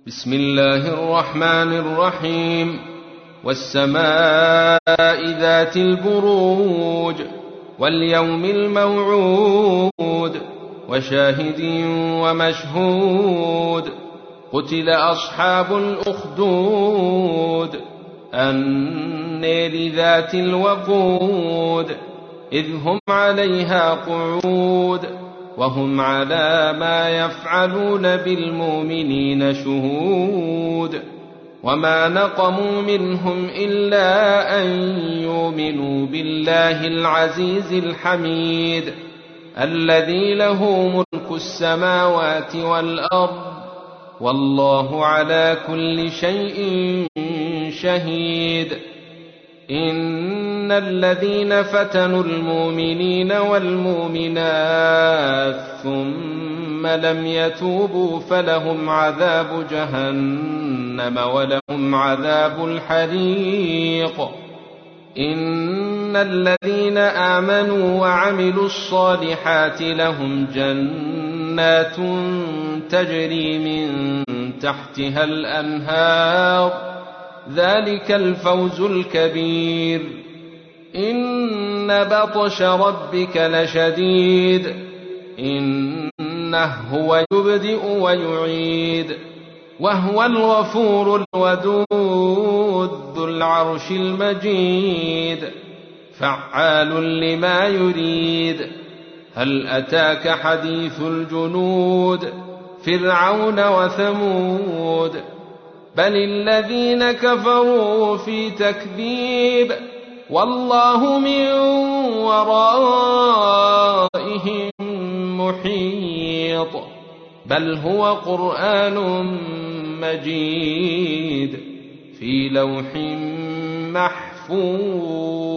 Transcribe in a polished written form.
بسم الله الرحمن الرحيم. والسماء ذات البروج واليوم الموعود وشاهد ومشهود. قتل أصحاب الأخدود النار ذات الوقود إذ هم عليها قعود وهم على ما يفعلون بالمؤمنين شهود. وما نقموا منهم إلا أن يؤمنوا بالله العزيز الحميد الذي له ملك السماوات والأرض والله على كل شيء شهيد. إن الذين فتنوا المؤمنين والمؤمنات ثم لم يتوبوا فلهم عذاب جهنم ولهم عذاب الحريق. إن الذين آمنوا وعملوا الصالحات لهم جنات تجري من تحتها الأنهار ذلك الفوز الكبير. إن بطش ربك لشديد إنه هو يبدئ ويعيد وهو الغفور الودود ذو العرش المجيد فعال لما يريد. هل أتاك حديث الجنود فرعون وثمود بل الذين كفروا في تكذيب والله من ورائهم محيط. بل هو قرآن مجيد في لوح محفوظ.